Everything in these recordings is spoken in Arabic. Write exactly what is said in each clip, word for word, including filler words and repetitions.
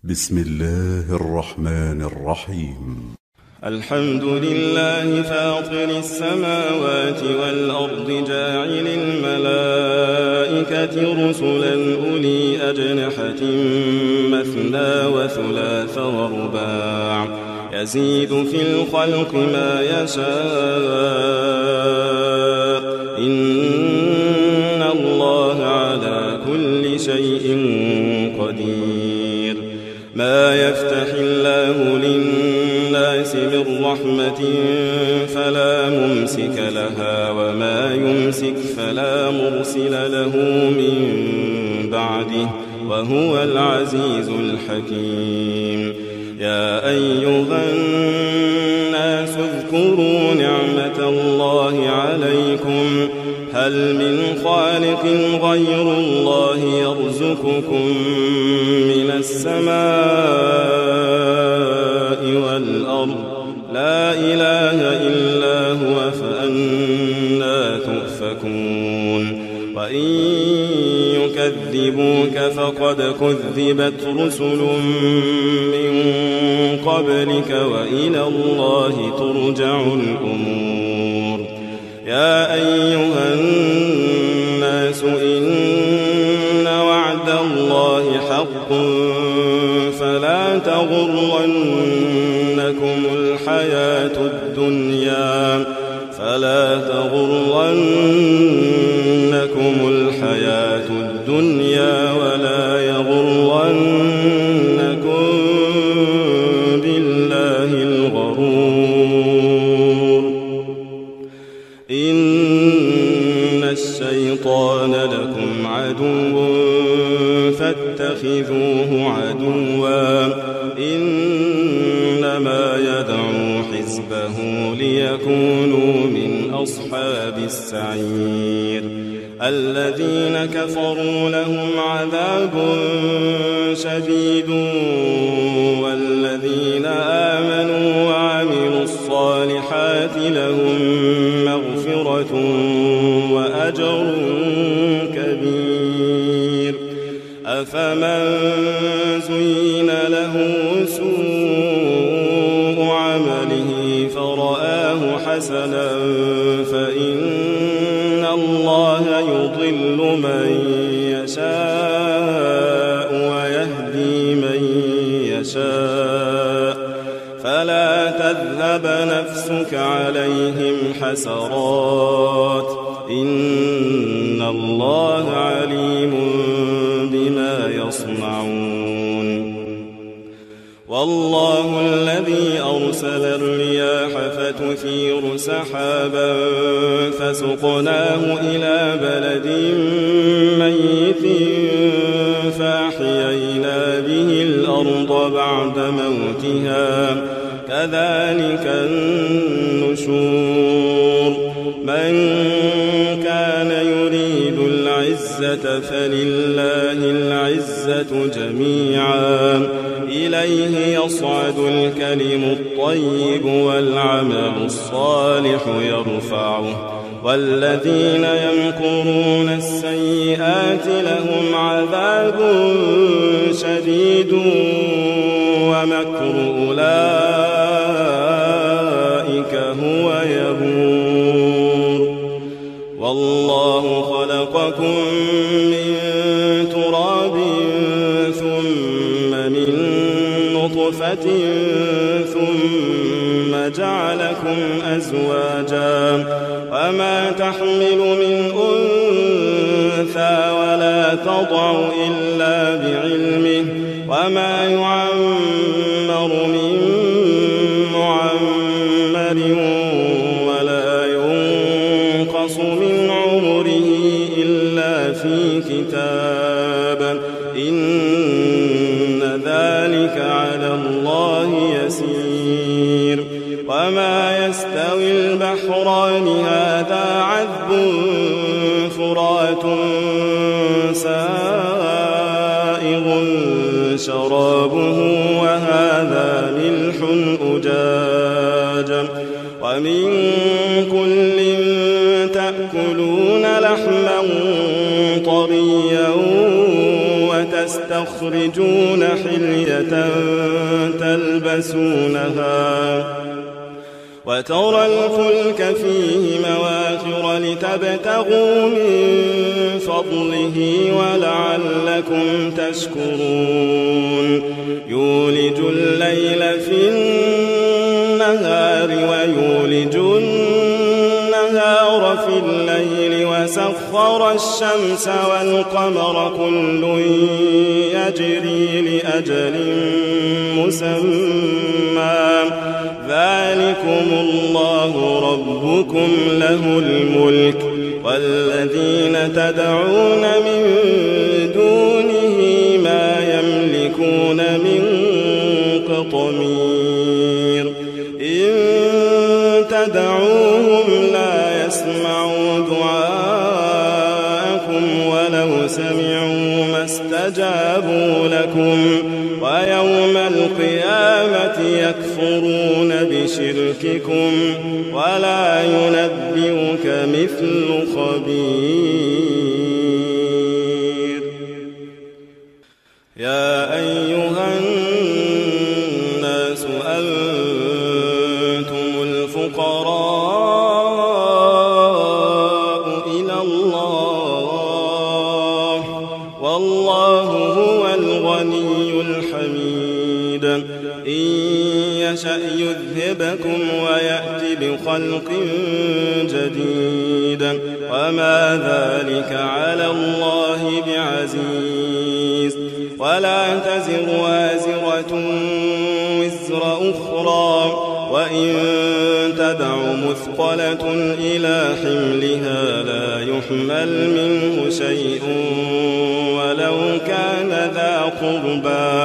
بسم الله الرحمن الرحيم. الحمد لله فاطر السماوات والأرض جاعل الملائكة رسلا أولي أجنحة مثنى وثلاث ورباع يزيد في الخلق ما يشاء إن الله على كل شيء قدير. ما يفتح الله للناس من رحمة فلا ممسك لها وما يمسك فلا مرسل له من بعده وهو العزيز الحكيم. يا أيها الناس اذكروا نعمة الله عليكم هل من خالق غير الله يرزقكم من السماء والأرض لا إله إلا هو فأنى تؤفكون. وإن يكذبوك فقد كذبت رسل من قبلك وإلى الله ترجع الأمور. يا أيها الناس إن وعد الله حق فلا تغرنكم الحياة الدنيا فلا تغرنكم الحياة الدنيا ولا يغرنكم بالله الغرور. إن الشيطان لكم عدو فاتخذوه عدوا إنما يدعو حزبه ليكونوا من أصحاب السعير. الذين كفروا لهم عذاب شديد والذين آمنوا وعملوا الصالحات لهم مغفرة وأجر كبير. أفمن زين له سوء عمله فرآه حسنا فإن الله يضل من يشاء ويهدي من يشاء فلا تذهب نفسك عليهم حسرات إن الله عليم بما يصنعون. والله الذي أرسل الرياح فتثير سحابا فسقناه إلى بلد ميت فأحيينا به الأرض بعد موتها كذلك النشور. من كان يريد العزة فلله العزة جميعا إليه يصعد الكلم الطيب والعمل الصالح يرفعه والذين يمكرون السيئات لهم عذاب شديد ومكر أولئك هو يبور. والله خلقكم من تراب ثم من نطفة ثم جعلكم أزواجا وما تحمل من أنثى ولا تضع إلا بعلمه وما يعمر من معمر ولا ينقص من عمره إلا في كتاب إن ذلك على الله يسير. وما يستوي البحران هذا عذب فرات سائغ شرابه وهذا ملح أجاج ومن كل تأكلون لحما طريا ويستخرجون حلية تلبسونها وترى الفلك فيه مواخر لتبتغوا من فضله ولعلكم تشكرون يولج الليل في النهار ويولج النهار في الليل وسخر الشمس والقمر كل يجري لأجل مسمى ذلكم الله ربكم له الملك والذين تدعون من دونه ما يملكون من قطمير إن تدعوهم لا يسمعوا دعاءكم ولو سمعوا ما استجابوا لكم ويوم القيامة يكفرون بشرككم ولا ينبئك مثل خبير يا أيها الناس أنتم الفقراء إلى الله والله هو الغني الحميد إن يشأ يذهبكم ويأتي بخلق جديد وما ذلك على الله بعزيز ولا تزر وازرة وزر أخرى وإن تدع مثقلة إلى حملها لا يحمل منه شيء ولو كان ذا قربى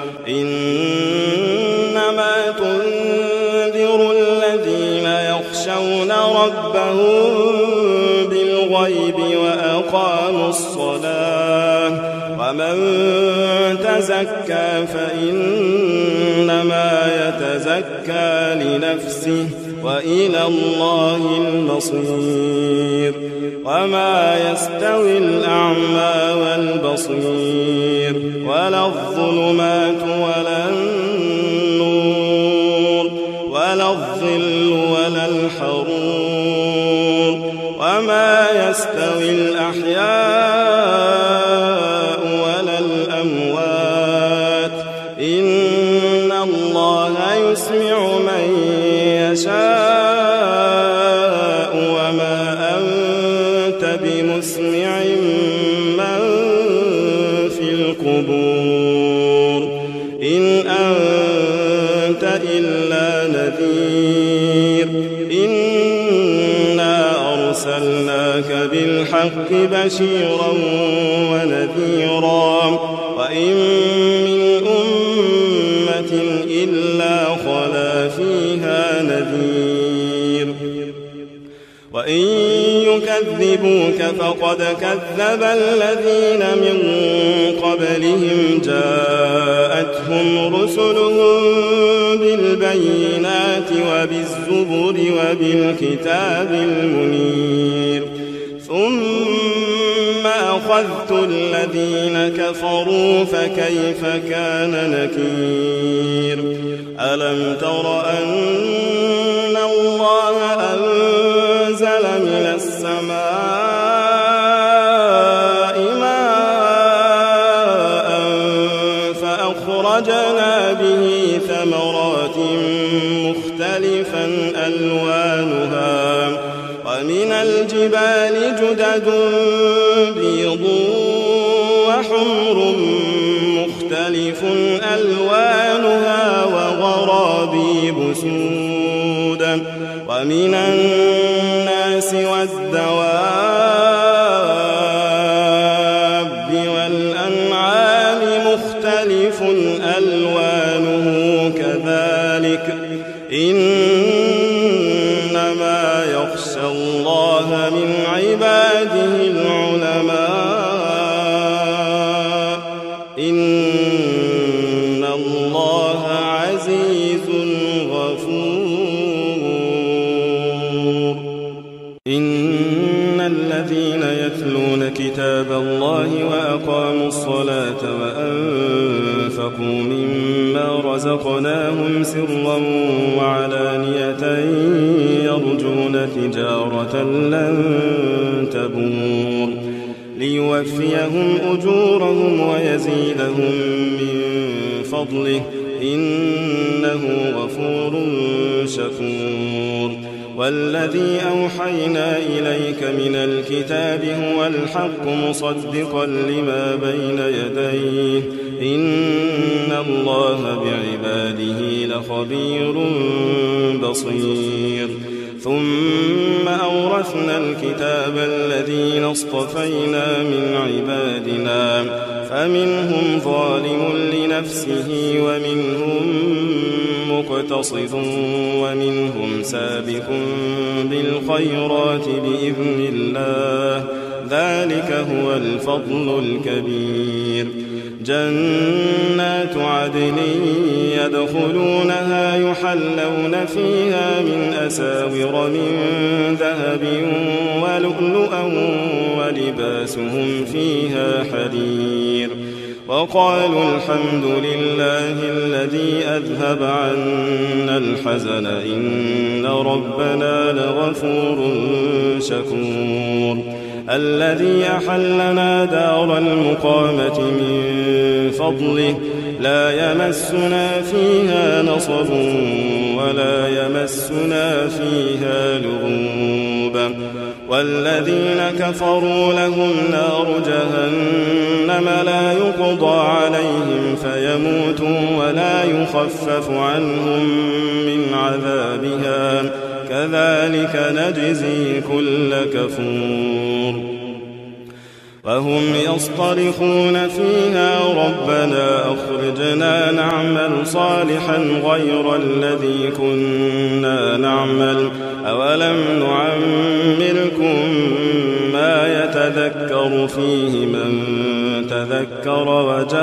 إنما تنذر الذين يخشون ربهم بالغيب وأقاموا الصلاة ومن تزكى فإنما يتزكى لنفسه وإلى الله المصير وما يستوي الأعمى والبصير ولا الظلمات ولا النور ولا الظل ولا الحرور وما يستوي الأحياء ولا الأموات إن الله يسمع من يشاء وما أنت بمسمع من في القبور إن أنت إلا نذير إنا أرسلناك بالحق بشيرا ونذيرا وإن من أمة إلا خلا فيها نذير وإن يكذبوك فقد كذب الذين من قبلهم جاءتهم رسلهم بالبينات وبالزبر وبالكتاب المنير ثم أخذت الذين كفروا فكيف كان نكير ألم تر أن الله أنزل من السماء ماء فأخرجنا به ثمرات مختلفا ألوانها ومن الجبال جدد بيض وحمر مختلف ألوانها وغرابيب سود ومن الناس والدواب والأنعام مختلف ألوانه كذلك إنما يخشى الله من عباده العلماء إن الله عزيز غفور إن الذين يتلون كتاب الله وأقاموا الصلاة مما رزقناهم سرا وعلانية يرجون تجارة لن تبور ليوفيهم أجورهم ويزيدهم من فضله إنه غفور شكور والذي أوحينا إليك من الكتاب هو الحق مصدقا لما بين يديه إن الله بعباده لخبير بصير ثم أورثنا الكتاب الذين اصطفينا من عبادنا فمنهم ظالم لنفسه ومنهم مقتصد ومنهم سابق بالخيرات بإذن الله ذلك هو الفضل الكبير جنات عدن يدخلونها يحلون فيها من أساور من ذهب ولؤلؤا ولباسهم فيها حرير وقالوا الحمد لله الذي أذهب عنا الحزن إن ربنا لغفور شكور الذي أحلنا دار المقامة من فضله لا يمسنا فيها نصب ولا يمسنا فيها لغوب والذين كفروا لهم نار جهنم لا يقضى عليهم فيموتوا ولا يخفف عنهم من عذابها كذلك نجزي كل كفور وهم يصطرخون فيها ربنا أخرجنا نعمل صالحا غير الذي كنا نعمل أولم نعمركم ما يتذكر فيه من تذكر وجاءكم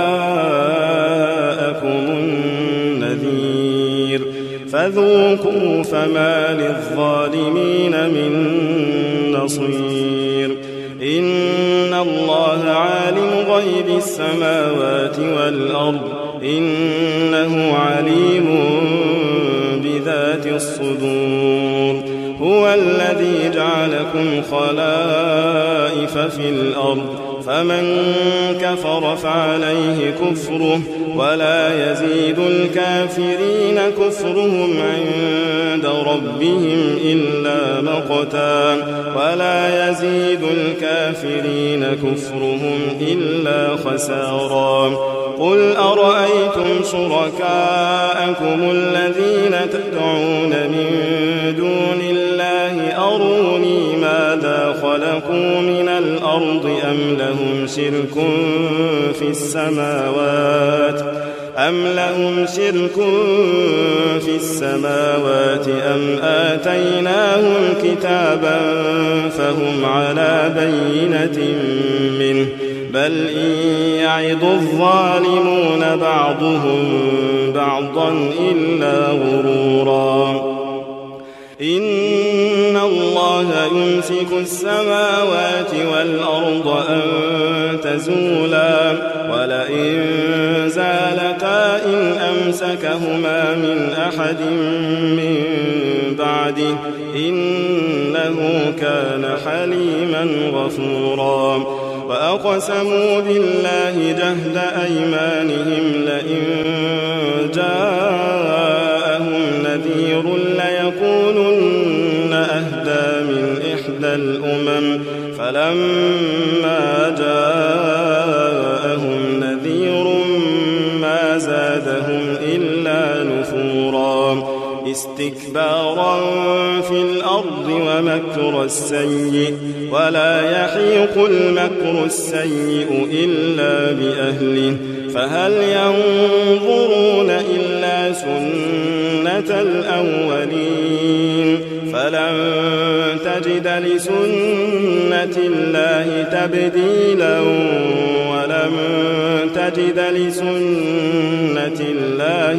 النذير فذوقوا فما للظالمين من نصير إن الله عالم غيب السماوات والأرض إنه عليم بذات الصدور هو الذي جعلكم خلائف في الأرض فمن كفر فعليه كفره ولا يزيد الكافرين كفرهم عند ربهم إلا مقتا ولا يزيد الكافرين كفرهم إلا خسارا قل أرأيتم شركاءكم الذين تدعون من دون الله أروني ماذا خلقوا من الأرض أم لهم شرك في السماوات أم لهم شرك في السماوات أم آتيناهم كتابا فهم على بينة منه بل إن يعد الظالمون بعضهم بعضا إلا غرورا إن الله يمسك السماوات والأرض أن تزولا ولئن زالتا إن أمسكهما من أحد من بعده إنه كان حليما غفورا وأقسموا بالله جهد أيمانهم لئن جاءهم نذير ليكونن أهدى من إحدى الأمم فلما جاءهم نذير ما زادهم إلا نفورا استكبارا في الأرض ومكر السيء ولا يحيق المكر السيء إلا بأهله فهل ينظرون إلا سنة الأولين فلن تجد لسنة الله تبديلا ولن تجد لسنة الله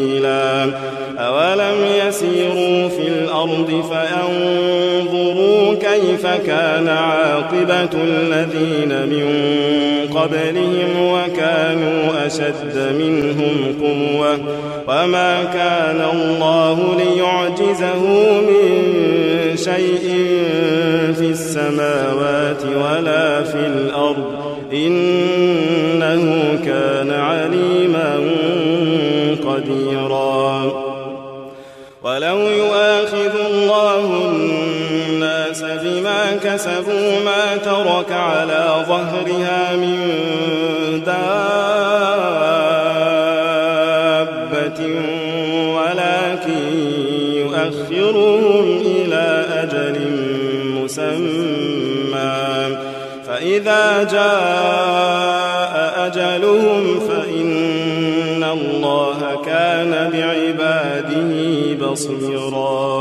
تحويلا أولم يسيروا في الأرض فينظروا كيف كان عاقبة الذين من قبلهم وكانوا أشد منهم قوة وما كان الله ليعجزه من شيء في السماوات ولا في الأرض إنه كان عليما قديرا. ولو يؤاخذ الله الناس بما كسبوا ما ترك على ظهرها من دابة ولكن يؤخرهم إلى أجل مسمى فإذا جاء أجلهم فإن الله كان بعباده بصيرا.